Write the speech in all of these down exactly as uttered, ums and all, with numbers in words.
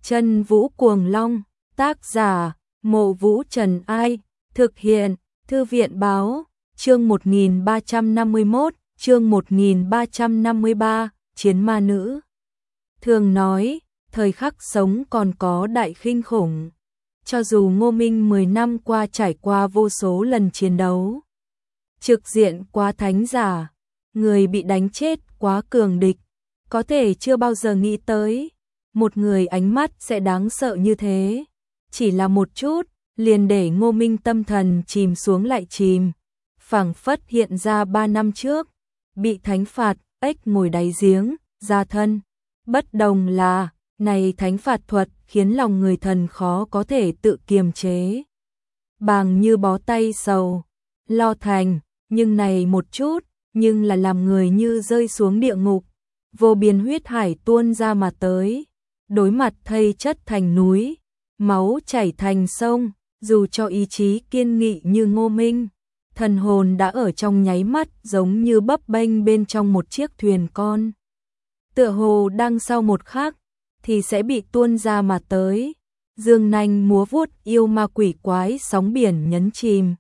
Chân Vũ Cuồng Long, tác giả, Mộ Vũ Trần Ai, thực hiện, Thư viện Báo, chương một nghìn ba trăm năm mươi mốt, chương một nghìn ba trăm năm mươi ba, Chiến Ma Nữ. Thường nói, thời khắc sống còn có đại khinh khủng. Cho dù Ngô Minh mười năm qua trải qua vô số lần chiến đấu, trực diện quá thánh giả, người bị đánh chết quá cường địch, có thể chưa bao giờ nghĩ tới một người ánh mắt sẽ đáng sợ như thế. Chỉ là một chút, liền để Ngô Minh tâm thần chìm xuống lại chìm, phảng phất hiện ra ba năm trước, bị thánh phạt, ếch ngồi đáy giếng, ra thân. Bất đồng là, này thánh phạt thuật khiến lòng người thần khó có thể tự kiềm chế. Bàng như bó tay sầu, lo thành, nhưng này một chút, nhưng là làm người như rơi xuống địa ngục, vô biên huyết hải tuôn ra mà tới, đối mặt thây chất thành núi, máu chảy thành sông, dù cho ý chí kiên nghị như Ngô Minh, thần hồn đã ở trong nháy mắt giống như bấp bênh bên trong một chiếc thuyền con. Tựa hồ đang sau một khắc thì sẽ bị tuôn ra mà tới, dương nanh múa vuốt yêu ma quỷ quái sóng biển nhấn chìm.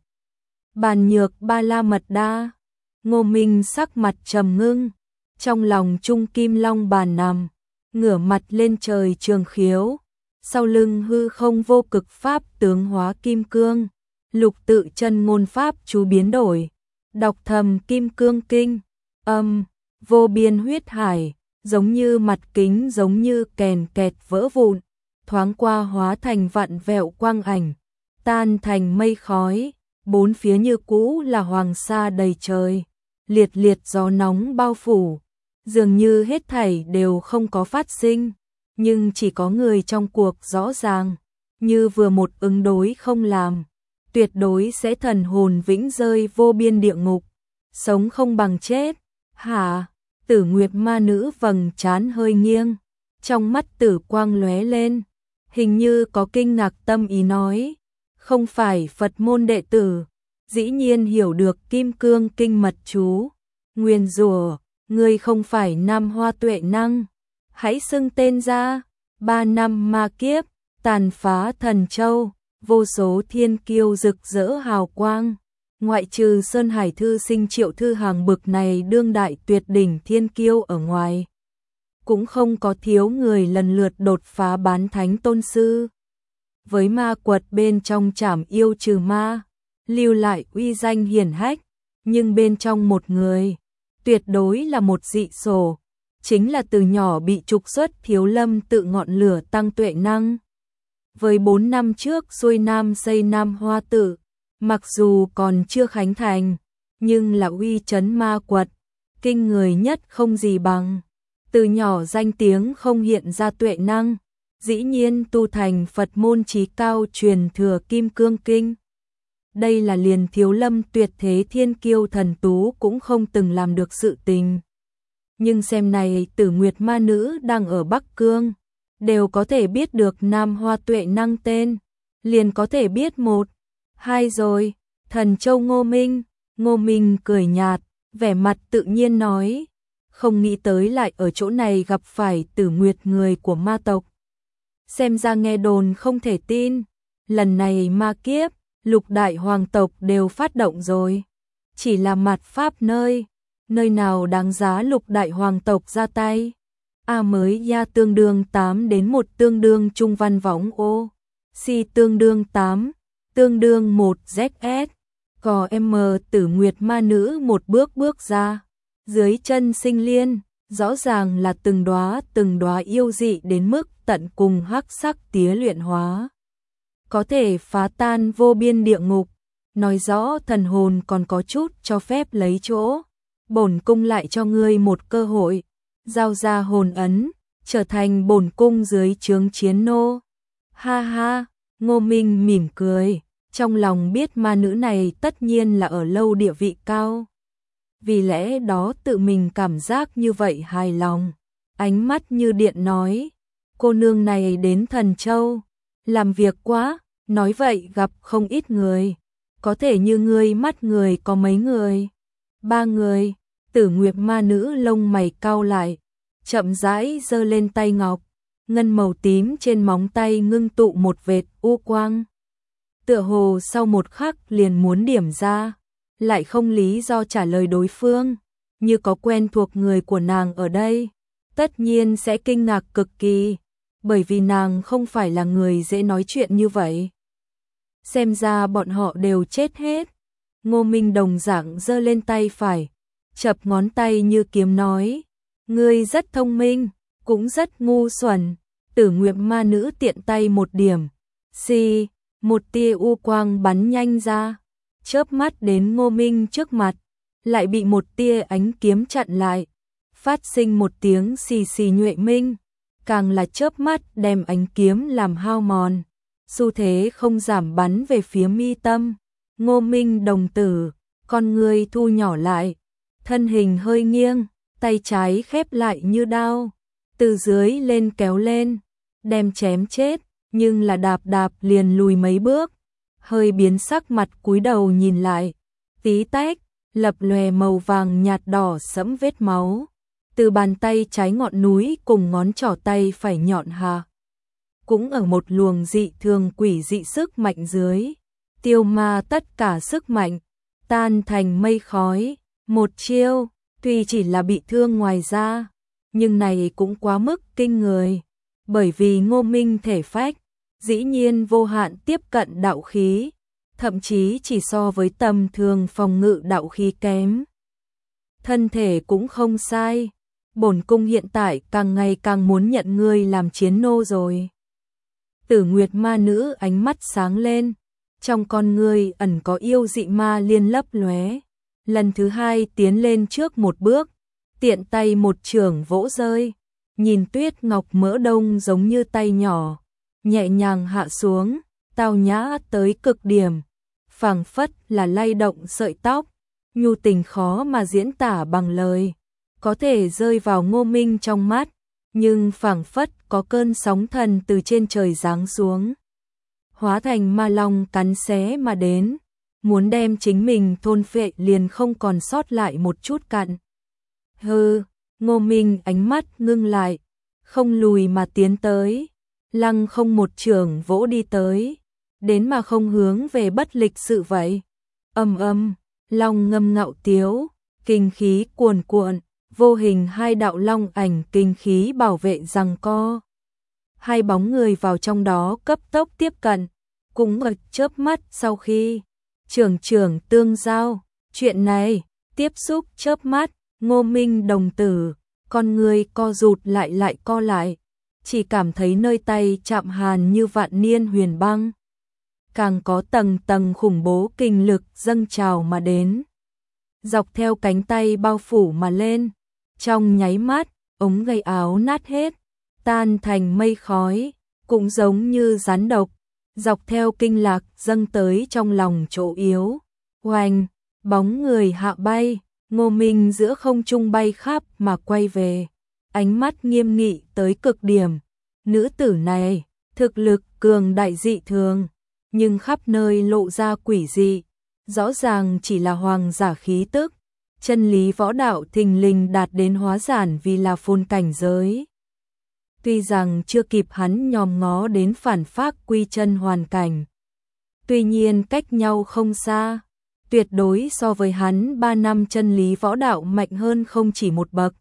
Bàn nhược ba la mật đa, Ngô Minh sắc mặt trầm ngưng, trong lòng trung kim long bàn nằm, ngửa mặt lên trời trường khiếu, sau lưng hư không vô cực pháp tướng hóa kim cương, lục tự chân ngôn pháp chú biến đổi, đọc thầm kim cương kinh, âm, vô biên huyết hải, giống như mặt kính giống như kèn kẹt vỡ vụn, thoáng qua hóa thành vạn vẹo quang ảnh, tan thành mây khói, bốn phía như cũ là hoàng sa đầy trời, liệt liệt gió nóng bao phủ, dường như hết thảy đều không có phát sinh, nhưng chỉ có người trong cuộc rõ ràng, như vừa một ứng đối không làm, tuyệt đối sẽ thần hồn vĩnh rơi vô biên địa ngục, sống không bằng chết. Hả? Tử Nguyệt ma nữ vầng trán hơi nghiêng, trong mắt tử quang lóe lên, hình như có kinh ngạc tâm ý nói, không phải Phật môn đệ tử, dĩ nhiên hiểu được kim cương kinh mật chú, nguyền rủa, ngươi không phải Nam Hoa Tuệ Năng, hãy xưng tên ra, ba năm ma kiếp, tàn phá thần châu, vô số thiên kiêu rực rỡ hào quang. Ngoại trừ Sơn Hải Thư Sinh Triệu Thư Hàng bực này đương đại tuyệt đỉnh thiên kiêu ở ngoài, cũng không có thiếu người lần lượt đột phá bán thánh tôn sư. Với ma quật bên trong trảm yêu trừ ma, lưu lại uy danh hiển hách, nhưng bên trong một người, tuyệt đối là một dị sổ, chính là từ nhỏ bị trục xuất Thiếu Lâm tự ngọn lửa tăng tuệ năng. Với bốn năm trước xuôi nam xây Nam Hoa tự, mặc dù còn chưa khánh thành, nhưng là uy chấn ma quật, kinh người nhất không gì bằng. Từ nhỏ danh tiếng không hiện ra tuệ năng, dĩ nhiên tu thành Phật môn chí cao truyền thừa kim cương kinh. Đây là liền Thiếu Lâm tuyệt thế thiên kiêu thần tú cũng không từng làm được sự tình. Nhưng xem này Tử Nguyệt ma nữ đang ở Bắc Cương, đều có thể biết được Nam Hoa Tuệ Năng tên, liền có thể biết một, hai rồi, Thần Châu Ngô Minh. Ngô Minh cười nhạt, vẻ mặt tự nhiên nói, không nghĩ tới lại ở chỗ này gặp phải Tử Nguyệt người của ma tộc. Xem ra nghe đồn không thể tin, lần này ma kiếp, lục đại hoàng tộc đều phát động rồi. Chỉ là mạt pháp nơi, nơi nào đáng giá lục đại hoàng tộc ra tay. A mới ya tương đương tám đến một tương đương trung văn võng ô, si tương đương tám, tương đương một Z S, cò M Tử Nguyệt ma nữ một bước bước ra, dưới chân sinh liên, rõ ràng là từng đóa từng đóa yêu dị đến mức tận cùng hắc sắc tía luyện hóa, có thể phá tan vô biên địa ngục, nói rõ thần hồn còn có chút cho phép lấy chỗ, bổn cung lại cho ngươi một cơ hội, giao ra hồn ấn, trở thành bổn cung dưới trướng chiến nô. Ha ha, Ngô Minh mỉm cười, trong lòng biết ma nữ này tất nhiên là ở lâu địa vị cao. Vì lẽ đó tự mình cảm giác như vậy hài lòng, ánh mắt như điện nói, cô nương này đến Thần Châu, làm việc quá, nói vậy gặp không ít người, có thể như ngươi mắt người có mấy người, ba người. Tử Nguyệt ma nữ lông mày cau lại, chậm rãi giơ lên tay ngọc, ngân màu tím trên móng tay ngưng tụ một vệt u quang. Tựa hồ sau một khắc liền muốn điểm ra, lại không lý do trả lời đối phương, như có quen thuộc người của nàng ở đây, tất nhiên sẽ kinh ngạc cực kỳ, bởi vì nàng không phải là người dễ nói chuyện như vậy. Xem ra bọn họ đều chết hết. Ngô Minh đồng dạng giơ lên tay phải, chập ngón tay như kiếm nói, ngươi rất thông minh, cũng rất ngu xuẩn. Tử Nguyệt ma nữ tiện tay một điểm, xì, một tia u quang bắn nhanh ra, chớp mắt đến Ngô Minh trước mặt, lại bị một tia ánh kiếm chặn lại, phát sinh một tiếng xì xì nhuệ minh, càng là chớp mắt đem ánh kiếm làm hao mòn, xu thế không giảm bắn về phía mi tâm. Ngô Minh đồng tử, con người thu nhỏ lại, thân hình hơi nghiêng, tay trái khép lại như đao, từ dưới lên kéo lên, đem chém chết, nhưng là đạp đạp liền lùi mấy bước, hơi biến sắc mặt cúi đầu nhìn lại, tí tách, lập lòe màu vàng nhạt đỏ sẫm vết máu, từ bàn tay trái ngọn núi cùng ngón trỏ tay phải nhọn hạ. Cũng ở một luồng dị thường quỷ dị sức mạnh dưới, tiêu ma tất cả sức mạnh, tan thành mây khói, một chiêu, tuy chỉ là bị thương ngoài da, nhưng này cũng quá mức kinh người, bởi vì Ngô Minh thể phách, dĩ nhiên vô hạn tiếp cận đạo khí, thậm chí chỉ so với tầm thường phòng ngự đạo khí kém. Thân thể cũng không sai, bổn cung hiện tại càng ngày càng muốn nhận ngươi làm chiến nô rồi. Tử Nguyệt ma nữ ánh mắt sáng lên, trong con ngươi ẩn có yêu dị ma liên lấp lóe, lần thứ hai tiến lên trước một bước, tiện tay một chưởng vỗ rơi, nhìn Tuyết Ngọc mỡ đông giống như tay nhỏ, nhẹ nhàng hạ xuống, tao nhã tới cực điểm, phảng phất là lay động sợi tóc, nhu tình khó mà diễn tả bằng lời, có thể rơi vào Ngô Minh trong mắt, nhưng phảng phất có cơn sóng thần từ trên trời giáng xuống, hóa thành ma long cắn xé mà đến, muốn đem chính mình thôn phệ liền không còn sót lại một chút cặn. Hừ, Ngô Minh ánh mắt ngưng lại, không lùi mà tiến tới, lăng không một chưởng vỗ đi tới, đến mà không hướng về bất lịch sự vậy. Âm âm, long ngâm ngạo tiếu, kinh khí cuồn cuộn, vô hình hai đạo long ảnh kinh khí bảo vệ giằng co. Hai bóng người vào trong đó cấp tốc tiếp cận, cũng ở chớp mắt sau khi trưởng trưởng tương giao, chuyện này, tiếp xúc chớp mắt, Ngô Minh đồng tử, con người co rụt lại lại co lại, chỉ cảm thấy nơi tay chạm hàn như vạn niên huyền băng. Càng có tầng tầng khủng bố kinh lực dâng trào mà đến, dọc theo cánh tay bao phủ mà lên, trong nháy mắt, ống gây áo nát hết, tan thành mây khói, cũng giống như rắn độc, dọc theo kinh lạc dâng tới trong lòng chỗ yếu. Oanh, bóng người hạ bay, Ngô Minh giữa không trung bay khắp mà quay về, ánh mắt nghiêm nghị tới cực điểm. Nữ tử này, thực lực cường đại dị thường, nhưng khắp nơi lộ ra quỷ dị, rõ ràng chỉ là hoàng giả khí tức, chân lý võ đạo thình lình đạt đến hóa giản vì là phồn cảnh giới. Tuy rằng chưa kịp hắn nhòm ngó đến phản phác quy chân hoàn cảnh, tuy nhiên cách nhau không xa, tuyệt đối so với hắn ba năm chân lý võ đạo mạnh hơn không chỉ một bậc.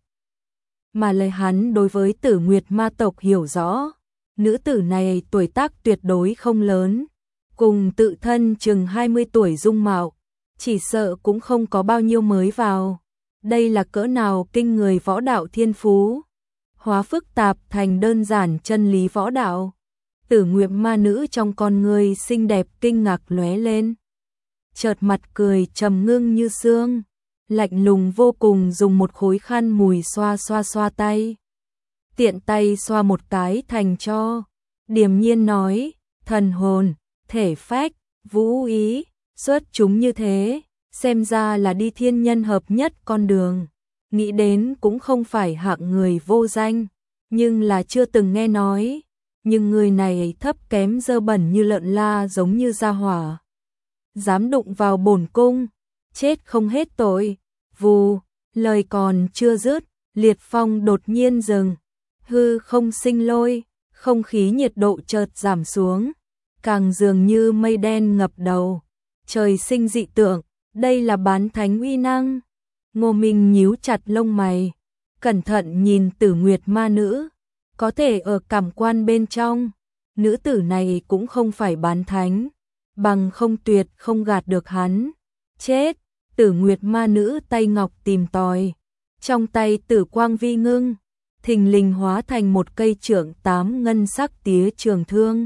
Mà lời hắn đối với Tử Nguyệt ma tộc hiểu rõ, nữ tử này tuổi tác tuyệt đối không lớn, cùng tự thân chừng hai mươi tuổi dung mạo, chỉ sợ cũng không có bao nhiêu mới vào. Đây là cỡ nào kinh người võ đạo thiên phú, hóa phức tạp thành đơn giản chân lý võ đạo. Tử Nguyệt ma nữ trong con người xinh đẹp kinh ngạc lóe lên, chợt mặt cười trầm ngưng như sương, lạnh lùng vô cùng, dùng một khối khăn mùi xoa xoa xoa tay, tiện tay xoa một cái thành cho, điềm nhiên nói, thần hồn, thể phách, vũ ý, xuất chúng như thế, xem ra là đi thiên nhân hợp nhất con đường, nghĩ đến cũng không phải hạng người vô danh, nhưng là chưa từng nghe nói, nhưng người này thấp kém dơ bẩn như lợn la giống như gia hỏa. Dám đụng vào bổn cung, chết không hết tội. Vù, lời còn chưa dứt, liệt phong đột nhiên dừng, hư không sinh lôi, Không khí nhiệt độ chợt giảm xuống, càng dường như mây đen ngập đầu. Trời sinh dị tượng, đây là bán thánh uy năng. Ngô Minh nhíu chặt lông mày, cẩn thận nhìn Tử Nguyệt ma nữ. Có thể ở cảm quan bên trong, nữ tử này cũng không phải bán thánh, bằng không tuyệt không gạt được hắn. Chết, Tử Nguyệt ma nữ tay ngọc tìm tòi, trong tay tử quang vi ngưng, thình lình hóa thành một cây trượng tám ngân sắc tía trường thương.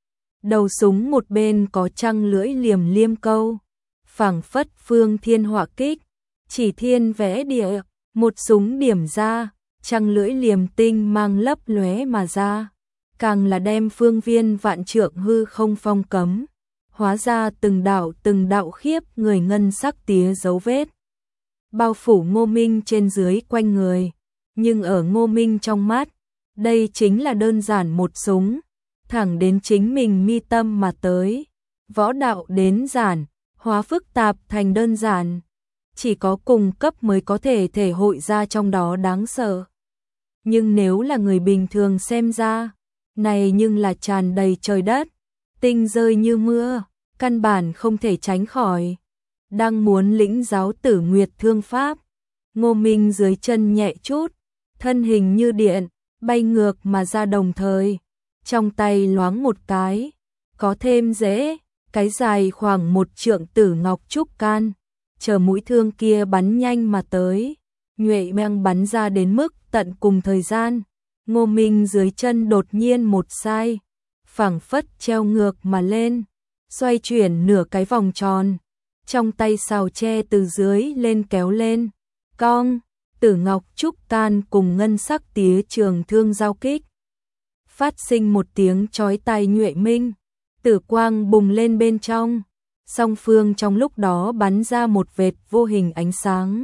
Đầu súng một bên có trăng lưỡi liềm liêm câu, phảng phất phương thiên họa kích, chỉ thiên vẽ địa, một súng điểm ra, trăng lưỡi liềm tinh mang lấp lóe mà ra, càng là đem phương viên vạn trượng hư không phong cấm, hóa ra từng đạo từng đạo khiếp người ngân sắc tía dấu vết. Bao phủ Ngô Minh trên dưới quanh người, nhưng ở Ngô Minh trong mắt, đây chính là đơn giản một súng, thẳng đến chính mình mi tâm mà tới. Võ đạo đến giản, hóa phức tạp thành đơn giản, chỉ có cùng cấp mới có thể thể hội ra trong đó đáng sợ. Nhưng nếu là người bình thường xem ra, này nhưng là tràn đầy trời đất, tinh rơi như mưa, căn bản không thể tránh khỏi. Đang muốn lĩnh giáo Tử Nguyệt thương pháp, Ngô Minh dưới chân nhẹ chút, thân hình như điện, bay ngược mà ra, đồng thời trong tay loáng một cái, có thêm dễ, cái dài khoảng một trượng tử ngọc trúc can, chờ mũi thương kia bắn nhanh mà tới, nhuệ mang bắn ra đến mức tận cùng thời gian. Ngô Minh dưới chân đột nhiên một sai, phảng phất treo ngược mà lên, xoay chuyển nửa cái vòng tròn, trong tay sào tre từ dưới lên kéo lên, cong, tử ngọc trúc can cùng ngân sắc tía trường thương giao kích. Phát sinh một tiếng chói tai nhuệ minh, tử quang bùng lên bên trong, song phương trong lúc đó bắn ra một vệt vô hình ánh sáng,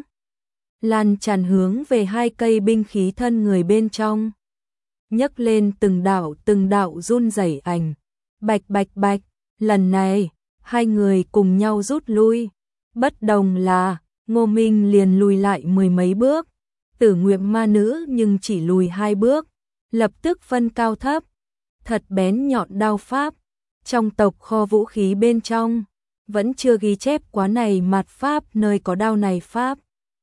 lan tràn hướng về hai cây binh khí thân người bên trong, nhấc lên từng đạo từng đạo run rẩy ảnh, bạch bạch bạch. Lần này hai người cùng nhau rút lui, bất đồng là Ngô Minh liền lùi lại mười mấy bước, Tử Nguyệt ma nữ nhưng chỉ lùi hai bước, lập tức phân cao thấp, thật bén nhọn đao pháp. Trong tộc kho vũ khí bên trong, vẫn chưa ghi chép quá này mạt pháp nơi có đao này pháp.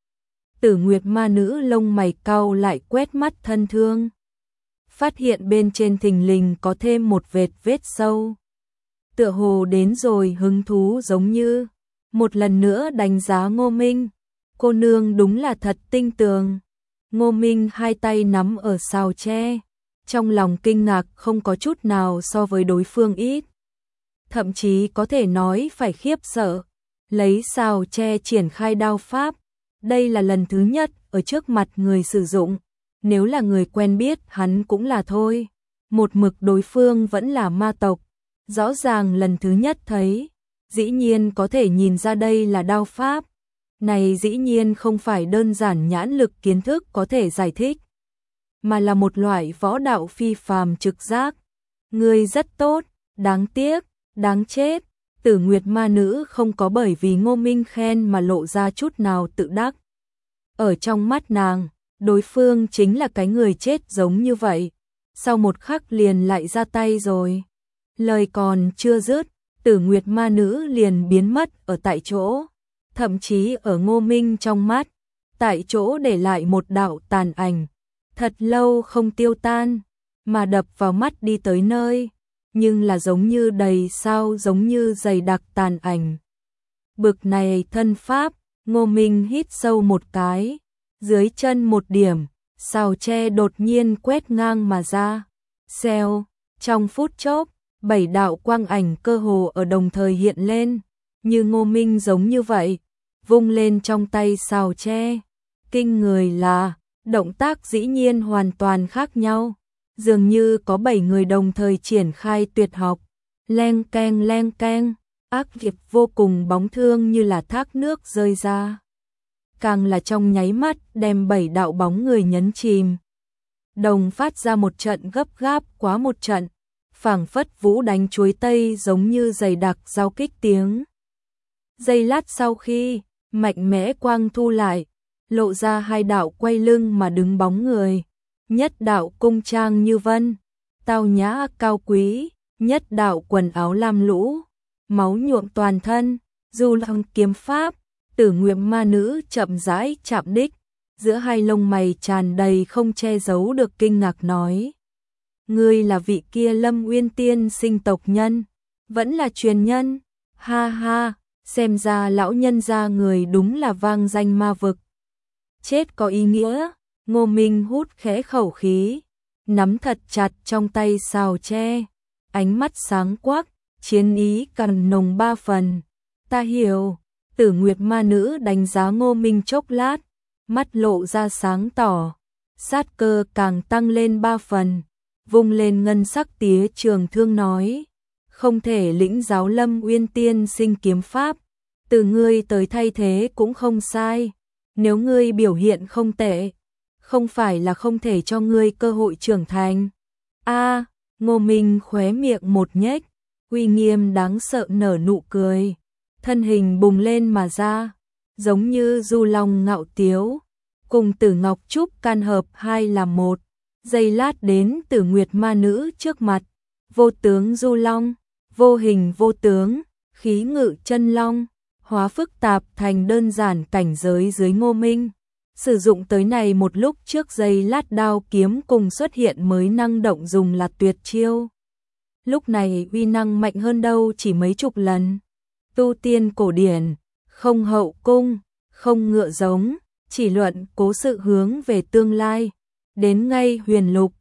Tử Nguyệt ma nữ lông mày cau lại, quét mắt thân thương, phát hiện bên trên thình lình có thêm một vệt vết sâu. Tựa hồ đến rồi hứng thú, giống như một lần nữa đánh giá Ngô Minh. Cô nương đúng là thật tinh tường. Ngô Minh hai tay nắm ở sào tre, trong lòng kinh ngạc không có chút nào so với đối phương ít. Thậm chí có thể nói phải khiếp sợ, lấy sào tre triển khai đao pháp. Đây là lần thứ nhất ở trước mặt người sử dụng, nếu là người quen biết hắn cũng là thôi. Một mực đối phương vẫn là ma tộc, rõ ràng lần thứ nhất thấy, dĩ nhiên có thể nhìn ra đây là đao pháp. Này dĩ nhiên không phải đơn giản nhãn lực kiến thức có thể giải thích, mà là một loại võ đạo phi phàm trực giác. Người rất tốt, đáng tiếc, đáng chết. Tử Nguyệt ma nữ không có bởi vì Ngô Minh khen mà lộ ra chút nào tự đắc. Ở trong mắt nàng, đối phương chính là cái người chết giống như vậy. Sau một khắc liền lại ra tay rồi. Lời còn chưa dứt, Tử Nguyệt ma nữ liền biến mất ở tại chỗ. Thậm chí ở Ngô Minh trong mắt, tại chỗ để lại một đạo tàn ảnh, thật lâu không tiêu tan, mà đập vào mắt đi tới nơi, nhưng là giống như đầy sao, giống như dày đặc tàn ảnh. Bực này thân pháp, Ngô Minh hít sâu một cái, dưới chân một điểm, sào tre đột nhiên quét ngang mà ra. Xèo, trong phút chốc, bảy đạo quang ảnh cơ hồ ở đồng thời hiện lên, như Ngô Minh giống như vậy, vung lên trong tay sào tre. Kinh người là, động tác dĩ nhiên hoàn toàn khác nhau, dường như có bảy người đồng thời triển khai tuyệt học. Leng keng leng keng, ác nghiệp vô cùng bóng thương như là thác nước rơi ra. Càng là trong nháy mắt đem bảy đạo bóng người nhấn chìm. Đồng phát ra một trận gấp gáp quá một trận, phảng phất vũ đánh chuối tây giống như dày đặc giao kích tiếng. Giây lát sau khi, mạnh mẽ quang thu lại, lộ ra hai đạo quay lưng mà đứng bóng người. Nhất đạo cung trang như vân, tao nhã cao quý, nhất đạo quần áo lam lũ, máu nhuộm toàn thân, Du Long kiếm pháp, Tử Nguyệt ma nữ chậm rãi chạm đích, giữa hai lông mày tràn đầy không che giấu được kinh ngạc nói: "Ngươi là vị kia Lâm Uyên tiên sinh tộc nhân, vẫn là truyền nhân?" Ha ha, xem ra lão nhân gia người đúng là vang danh ma vực. Chết có ý nghĩa. Ngô Minh hút khẽ khẩu khí, nắm thật chặt trong tay sào tre, ánh mắt sáng quắc, chiến ý càng nồng ba phần. Ta hiểu. Tử Nguyệt ma nữ đánh giá Ngô Minh chốc lát, mắt lộ ra sáng tỏ, sát cơ càng tăng lên ba phần, vung lên ngân sắc tía trường thương nói: "Không thể lĩnh giáo Lâm Uyên tiên sinh kiếm pháp, từ ngươi tới thay thế cũng không sai, nếu ngươi biểu hiện không tệ, không phải là không thể cho ngươi cơ hội trưởng thành." A, Ngô Minh khóe miệng một nhếch, uy nghiêm đáng sợ nở nụ cười, thân hình bùng lên mà ra, giống như du long ngạo tiếu, cùng Tử Ngọc Trúc can hợp hai làm một, giây lát đến Tử Nguyệt ma nữ trước mặt, vô tướng du long, vô hình vô tướng, khí ngự chân long, hóa phức tạp thành đơn giản cảnh giới dưới Ngô Minh. Sử dụng tới này một lúc trước giây lát đao kiếm cùng xuất hiện mới năng động dùng là tuyệt chiêu. Lúc này uy năng mạnh hơn đâu chỉ mấy chục lần. Tu tiên cổ điển, không hậu cung, không ngựa giống, chỉ luận cố sự hướng về tương lai. Đến ngay huyền lục,